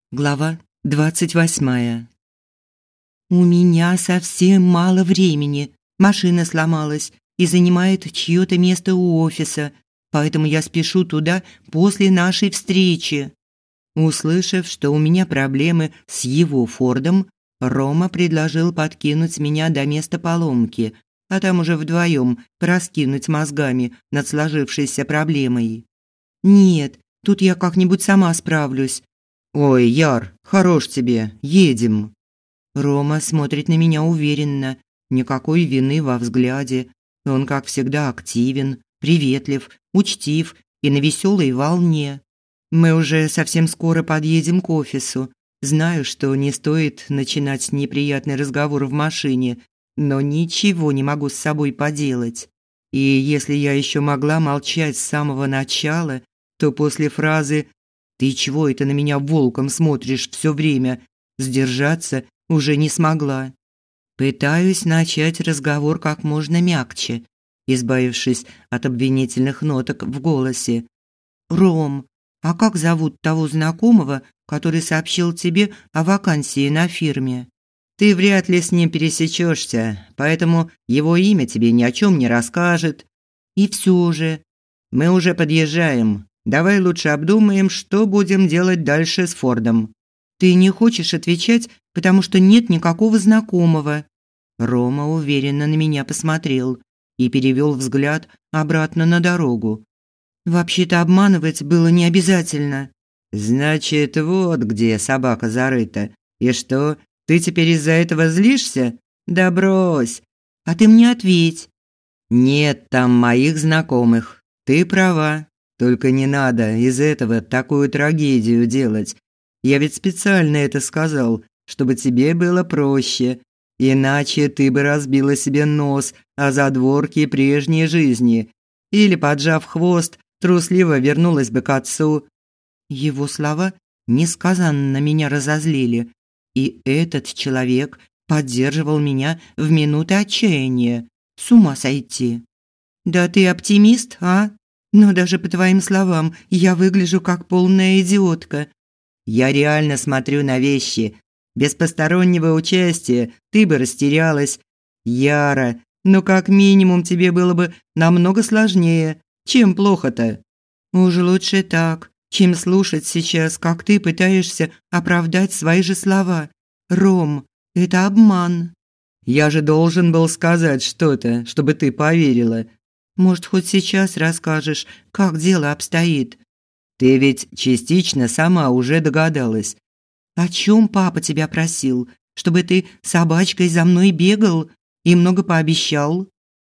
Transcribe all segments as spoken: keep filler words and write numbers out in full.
Глава двадцать восьмая. У меня совсем мало времени. Машина сломалась и занимает чьё-то место у офиса, поэтому я спешу туда после нашей встречи. Услышав, что у меня проблемы с его Фордом, Рома предложил подкинуть меня до места поломки, а там уже вдвоем пораскинуть мозгами над сложившейся проблемой. Нет, тут я как-нибудь сама справлюсь. «Ой, Яр, хорош тебе, едем». Рома смотрит на меня уверенно, никакой вины во взгляде. Он, как всегда, активен, приветлив, учтив и на веселой волне. Мы уже совсем скоро подъедем к офису. Знаю, что не стоит начинать неприятный разговор в машине, но ничего не могу с собой поделать. И если я еще могла молчать с самого начала, то после фразы «Ты чего это на меня волком смотришь все время?» сдержаться уже не смогла. Пытаюсь начать разговор как можно мягче, избавившись от обвинительных ноток в голосе. «Ром, а как зовут того знакомого, который сообщил тебе о вакансии на фирме?» «Ты вряд ли с ним пересечешься, поэтому его имя тебе ни о чем не расскажет». «И все же...» «Мы уже подъезжаем. Давай лучше обдумаем, что будем делать дальше с Фордом». «Ты не хочешь отвечать, потому что нет никакого знакомого». Рома уверенно на меня посмотрел и перевел взгляд обратно на дорогу. «Вообще-то обманывать было не обязательно». «Значит, вот где собака зарыта. И что, ты теперь из-за этого злишься? Да брось». «А ты мне ответь». «Нет там моих знакомых. Ты права. Только не надо из этого такую трагедию делать. Я ведь специально это сказал, чтобы тебе было проще. Иначе ты бы разбила себе нос о задворки прежней жизни. Или, поджав хвост, трусливо вернулась бы к отцу». Его слова несказанно меня разозлили. И этот человек поддерживал меня в минуты отчаяния. С ума сойти. «Да ты оптимист, а? Но даже по твоим словам я выгляжу как полная идиотка». «Я реально смотрю на вещи. Без постороннего участия ты бы растерялась. Яра, ну как минимум тебе было бы намного сложнее. Чем плохо-то?» «Уж лучше так, чем слушать сейчас, как ты пытаешься оправдать свои же слова. Ром, это обман». «Я же должен был сказать что-то, чтобы ты поверила». «Может, хоть сейчас расскажешь, как дело обстоит?» «Ты ведь частично сама уже догадалась». «О чем папа тебя просил? Чтобы ты собачкой за мной бегал и много пообещал?»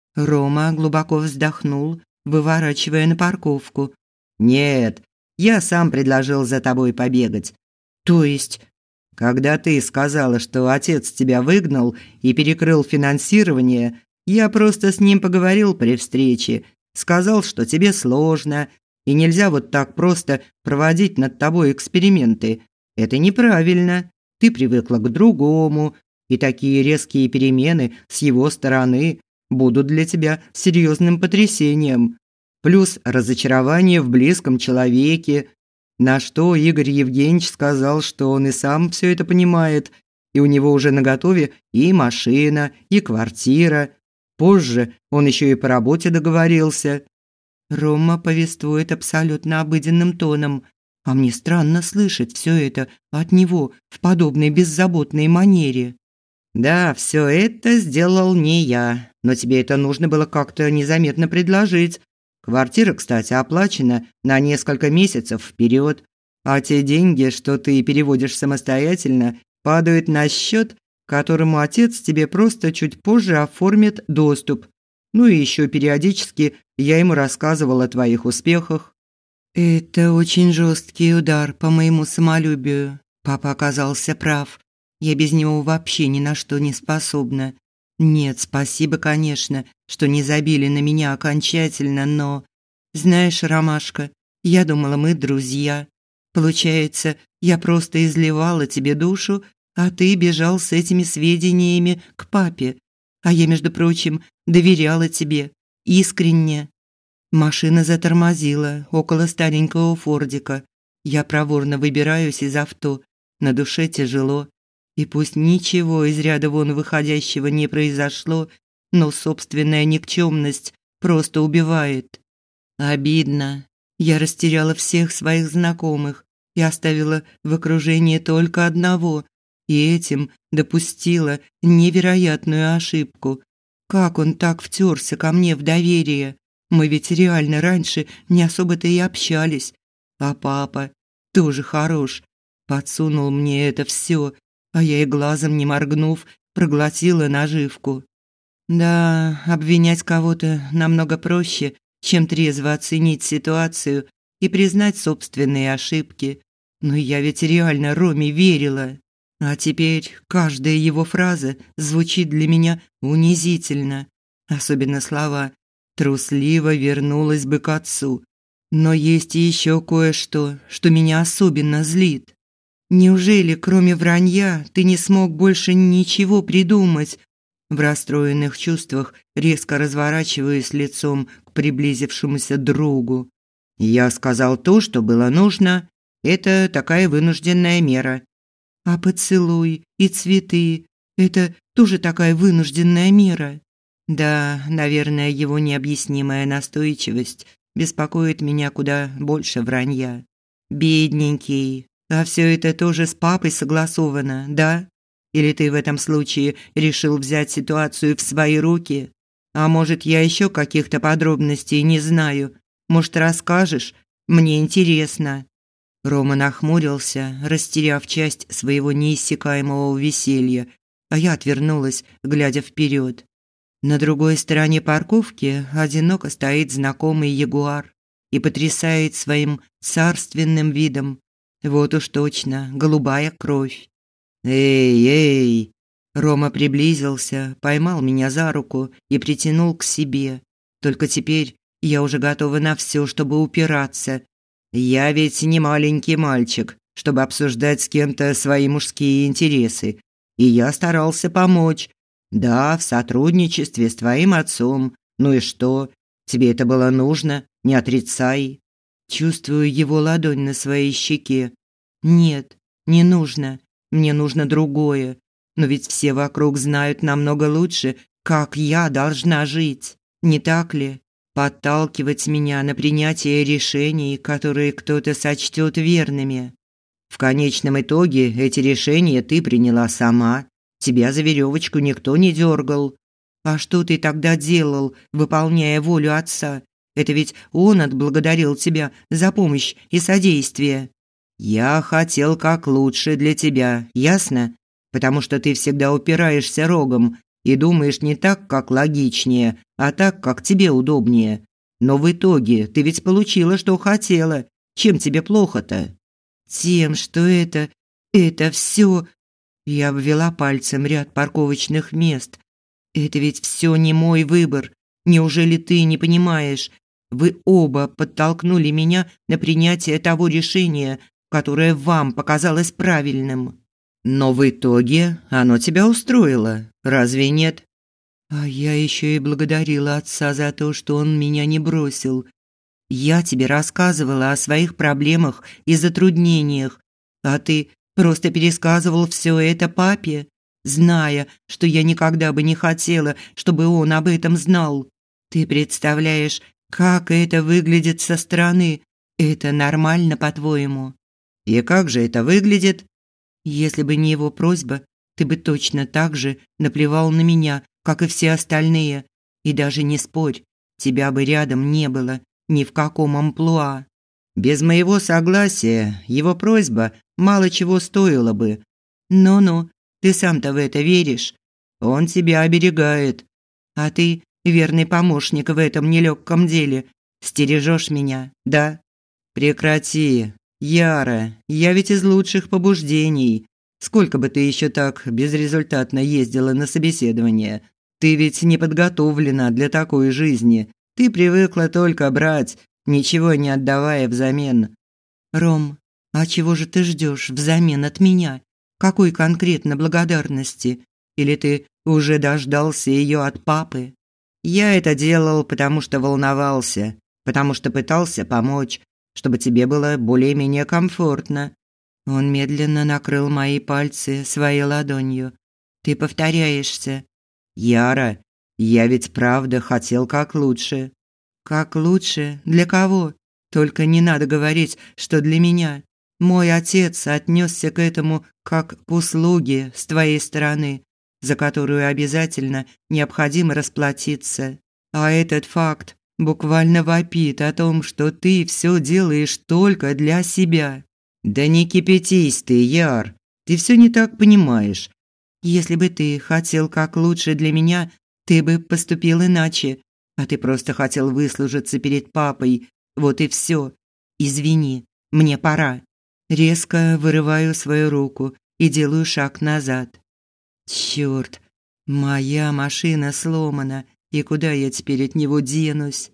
Рома глубоко вздохнул, выворачивая на парковку. «Нет, я сам предложил за тобой побегать». «То есть?» «Когда ты сказала, что отец тебя выгнал и перекрыл финансирование, я просто с ним поговорил при встрече, сказал, что тебе сложно, и нельзя вот так просто проводить над тобой эксперименты. Это неправильно. Ты привыкла к другому, и такие резкие перемены с его стороны будут для тебя серьезным потрясением. Плюс разочарование в близком человеке. На что Игорь Евгеньевич сказал, что он и сам все это понимает, и у него уже наготове и машина, и квартира. Позже он еще и по работе договорился». Рома повествует абсолютно обыденным тоном, а мне странно слышать все это от него в подобной беззаботной манере. «Да, все это сделал не я, но тебе это нужно было как-то незаметно предложить. Квартира, кстати, оплачена на несколько месяцев вперед, а те деньги, что ты переводишь самостоятельно, падают на счет, к которому отец тебе просто чуть позже оформит доступ. Ну и еще периодически я ему рассказывала о твоих успехах». Это очень жесткий удар по моему самолюбию. Папа оказался прав. Я без него вообще ни на что не способна. Нет, спасибо, конечно, что не забили на меня окончательно, но... Знаешь, Ромашка, я думала, мы друзья. Получается, я просто изливала тебе душу, а ты бежал с этими сведениями к папе. А я, между прочим, доверяла тебе. Искренне. Машина затормозила около старенького фордика. Я проворно выбираюсь из авто на душе тяжело. И пусть ничего из ряда вон выходящего не произошло, но собственная никчемность просто убивает. Обидно. Я растеряла всех своих знакомых и оставила в окружении только одного, и этим допустила невероятную ошибку. Как он так втерся ко мне в доверие? Мы ведь реально раньше не особо-то и общались. А папа тоже хорош. Подсунул мне это все, а я и глазом не моргнув, проглотила наживку. Да, обвинять кого-то намного проще, чем трезво оценить ситуацию и признать собственные ошибки. Но я ведь реально Роме верила. А теперь каждая его фраза звучит для меня унизительно. Особенно слова «трусливо вернулась бы к отцу». Но есть еще кое-что, что меня особенно злит. Неужели, кроме вранья, ты не смог больше ничего придумать? В расстроенных чувствах резко разворачиваюсь лицом к приблизившемуся другу. Я сказал то, что было нужно. Это такая вынужденная мера. А поцелуй и цветы – это тоже такая вынужденная мера. Да, наверное, его необъяснимая настойчивость беспокоит меня куда больше вранья. Бедненький. А все это тоже с папой согласовано, да? Или ты в этом случае решил взять ситуацию в свои руки? А может, я еще каких-то подробностей не знаю? Может, расскажешь? Мне интересно. Рома нахмурился, растеряв часть своего неиссякаемого веселья, а я отвернулась, глядя вперед. На другой стороне парковки одиноко стоит знакомый ягуар и потрясает своим царственным видом. Вот уж точно, голубая кровь. «Эй, эй!» Рома приблизился, поймал меня за руку и притянул к себе. Только теперь я уже готова на все, чтобы упираться. Я ведь не маленький мальчик, чтобы обсуждать с кем-то свои мужские интересы. И я старался помочь. Да, в сотрудничестве с твоим отцом. Ну и что? Тебе это было нужно? Не отрицай. Чувствую его ладонь на своей щеке. Нет, не нужно. Мне нужно другое. Но ведь все вокруг знают намного лучше, как я должна жить. Не так ли? Подталкивать меня на принятие решений, которые кто-то сочтет верными. В конечном итоге эти решения ты приняла сама. Тебя за веревочку никто не дергал. А что ты тогда делал, выполняя волю отца? Это ведь он отблагодарил тебя за помощь и содействие. Я хотел как лучше для тебя, ясно? Потому что ты всегда упираешься рогом и думаешь не так, как логичнее, а так, как тебе удобнее. Но в итоге ты ведь получила, что хотела. Чем тебе плохо-то? Тем, что это... это все... Я обвела пальцем ряд парковочных мест. Это ведь все не мой выбор. Неужели ты не понимаешь? Вы оба подтолкнули меня на принятие того решения, которое вам показалось правильным. Но в итоге оно тебя устроило, разве нет? А я еще и благодарила отца за то, что он меня не бросил. Я тебе рассказывала о своих проблемах и затруднениях, а ты просто пересказывал все это папе, зная, что я никогда бы не хотела, чтобы он об этом знал. Ты представляешь, как это выглядит со стороны? Это нормально, по-твоему? И как же это выглядит? Если бы не его просьба, ты бы точно так же наплевал на меня, как и все остальные. И даже не спорь, тебя бы рядом не было, ни в каком амплуа. Без моего согласия его просьба мало чего стоила бы. Ну-ну, ты сам-то в это веришь. Он тебя оберегает. А ты верный помощник в этом нелегком деле. Стережешь меня, да? Прекрати. Яра, я ведь из лучших побуждений. Сколько бы ты еще так безрезультатно ездила на собеседование? Ты ведь не подготовлена для такой жизни. Ты привыкла только брать, ничего не отдавая взамен. Ром, а чего же ты ждешь взамен от меня? Какой конкретно благодарности? Или ты уже дождался ее от папы? Я это делал, потому что волновался, потому что пытался помочь, чтобы тебе было более-менее комфортно. Он медленно накрыл мои пальцы своей ладонью. Ты повторяешься. Яра, я ведь правда хотел как лучше. Как лучше? Для кого? Только не надо говорить, что для меня. Мой отец отнесся к этому как к услуге с твоей стороны, за которую обязательно необходимо расплатиться. А этот факт буквально вопит о том, что ты все делаешь только для себя. Да не кипятись ты, Яр. Ты все не так понимаешь. Если бы ты хотел как лучше для меня, ты бы поступил иначе. А ты просто хотел выслужиться перед папой. Вот и все. Извини, мне пора. Резко вырываю свою руку и делаю шаг назад. Чёрт, моя машина сломана, и куда я теперь от него денусь?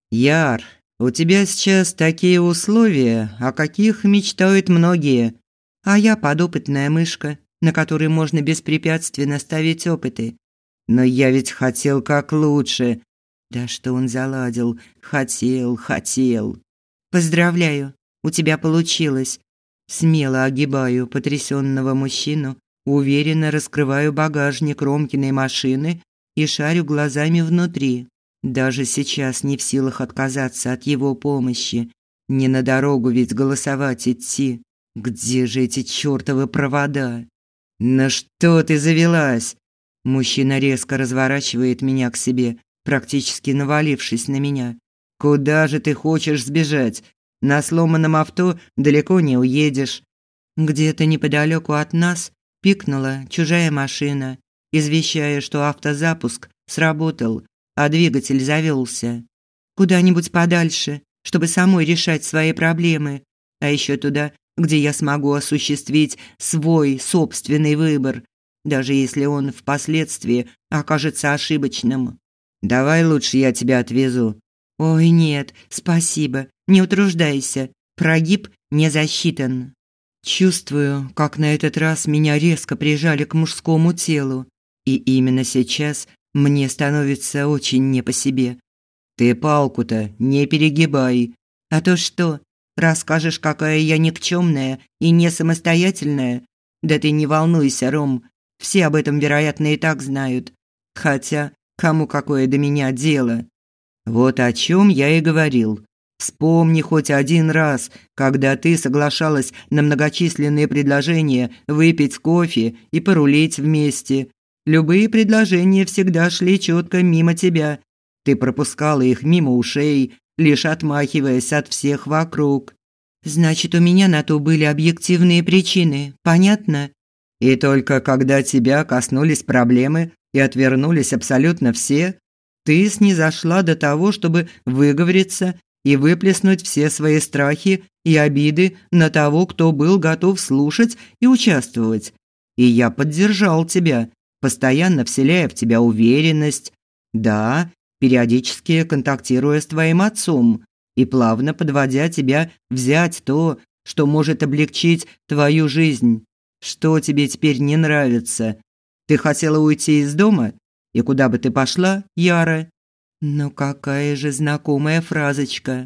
Яр, у тебя сейчас такие условия, о каких мечтают многие. А я подопытная мышка, на которой можно беспрепятственно ставить опыты. Но я ведь хотел как лучше. Да что он заладил? Хотел, хотел. Поздравляю, у тебя получилось. Смело огибаю потрясенного мужчину, уверенно раскрываю багажник Ромкиной машины и шарю глазами внутри. Даже сейчас не в силах отказаться от его помощи. Не на дорогу ведь голосовать идти. Где же эти чёртовы провода? На что ты завелась? Мужчина резко разворачивает меня к себе, практически навалившись на меня. Куда же ты хочешь сбежать? На сломанном авто далеко не уедешь. Где-то неподалеку от нас пикнула чужая машина, извещая, что автозапуск сработал, а двигатель завелся. Куда-нибудь подальше, чтобы самой решать свои проблемы, а еще туда, где я смогу осуществить свой собственный выбор, даже если он впоследствии окажется ошибочным. Давай лучше я тебя отвезу. Ой, нет, спасибо. Не утруждайся. Прогиб не засчитан. Чувствую, как на этот раз меня резко прижали к мужскому телу, и именно сейчас мне становится очень не по себе. Ты палку-то не перегибай. А то что? Расскажешь, какая я никчемная и не самостоятельная? Да ты не волнуйся, Ром. Все об этом, вероятно, и так знают. Хотя, кому какое до меня дело? Вот о чем я и говорил. Вспомни хоть один раз, когда ты соглашалась на многочисленные предложения выпить кофе и порулить вместе. Любые предложения всегда шли четко мимо тебя. Ты пропускала их мимо ушей, лишь отмахиваясь от всех вокруг. Значит, у меня на то были объективные причины, понятно? И только когда тебя коснулись проблемы и отвернулись абсолютно все, ты снизошла до того, чтобы выговориться и выплеснуть все свои страхи и обиды на того, кто был готов слушать и участвовать. И я поддержал тебя, постоянно вселяя в тебя уверенность. Да, периодически контактируя с твоим отцом и плавно подводя тебя взять то, что может облегчить твою жизнь. Что тебе теперь не нравится? Ты хотела уйти из дома? И куда бы ты пошла, Яра? Ну какая же знакомая фразочка.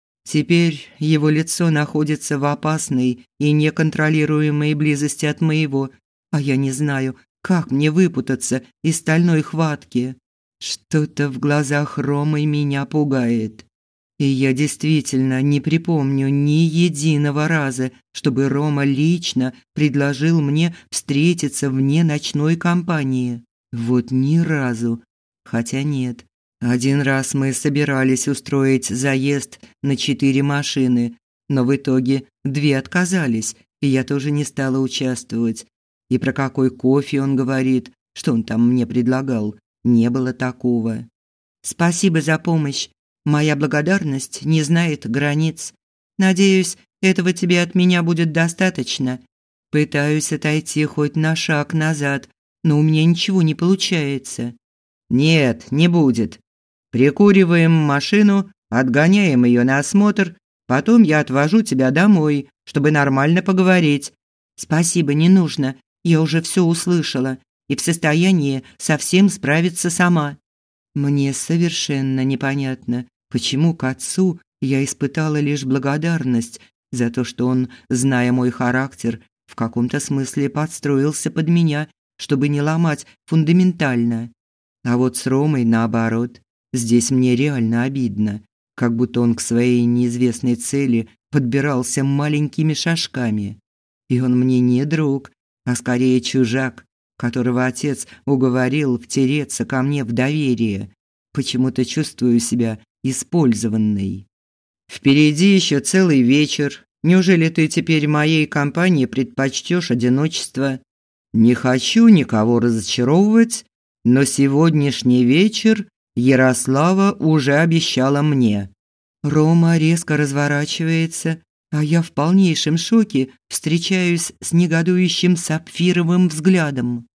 Теперь его лицо находится в опасной и неконтролируемой близости от моего, а я не знаю, как мне выпутаться из стальной хватки. Что-то в глазах Ромы меня пугает. И я действительно не припомню ни единого раза, чтобы Рома лично предложил мне встретиться вне ночной компании. Вот ни разу. Хотя нет. Один раз мы собирались устроить заезд на четыре машины, но в итоге две отказались, и я тоже не стала участвовать. И про какой кофе он говорит, что он там мне предлагал, не было такого. Спасибо за помощь. Моя благодарность не знает границ. Надеюсь, этого тебе от меня будет достаточно. Пытаюсь отойти хоть на шаг назад, но у меня ничего не получается. Нет, не будет. Прикуриваем машину, отгоняем ее на осмотр, потом я отвожу тебя домой, чтобы нормально поговорить. Спасибо, не нужно. Я уже все услышала и в состоянии совсем справиться сама. Мне совершенно непонятно, почему к отцу я испытала лишь благодарность за то, что он, зная мой характер, в каком-то смысле подстроился под меня, чтобы не ломать фундаментально. А вот с Ромой наоборот. Здесь мне реально обидно, как будто он к своей неизвестной цели подбирался маленькими шажками. И он мне не друг, а скорее чужак, которого отец уговорил втереться ко мне в доверие. Почему-то чувствую себя использованной. Впереди еще целый вечер. Неужели ты теперь моей компании предпочтешь одиночество? Не хочу никого разочаровывать, но сегодняшний вечер Ярослава уже обещала мне. Рома резко разворачивается, а я в полнейшем шоке встречаюсь с негодующим сапфировым взглядом.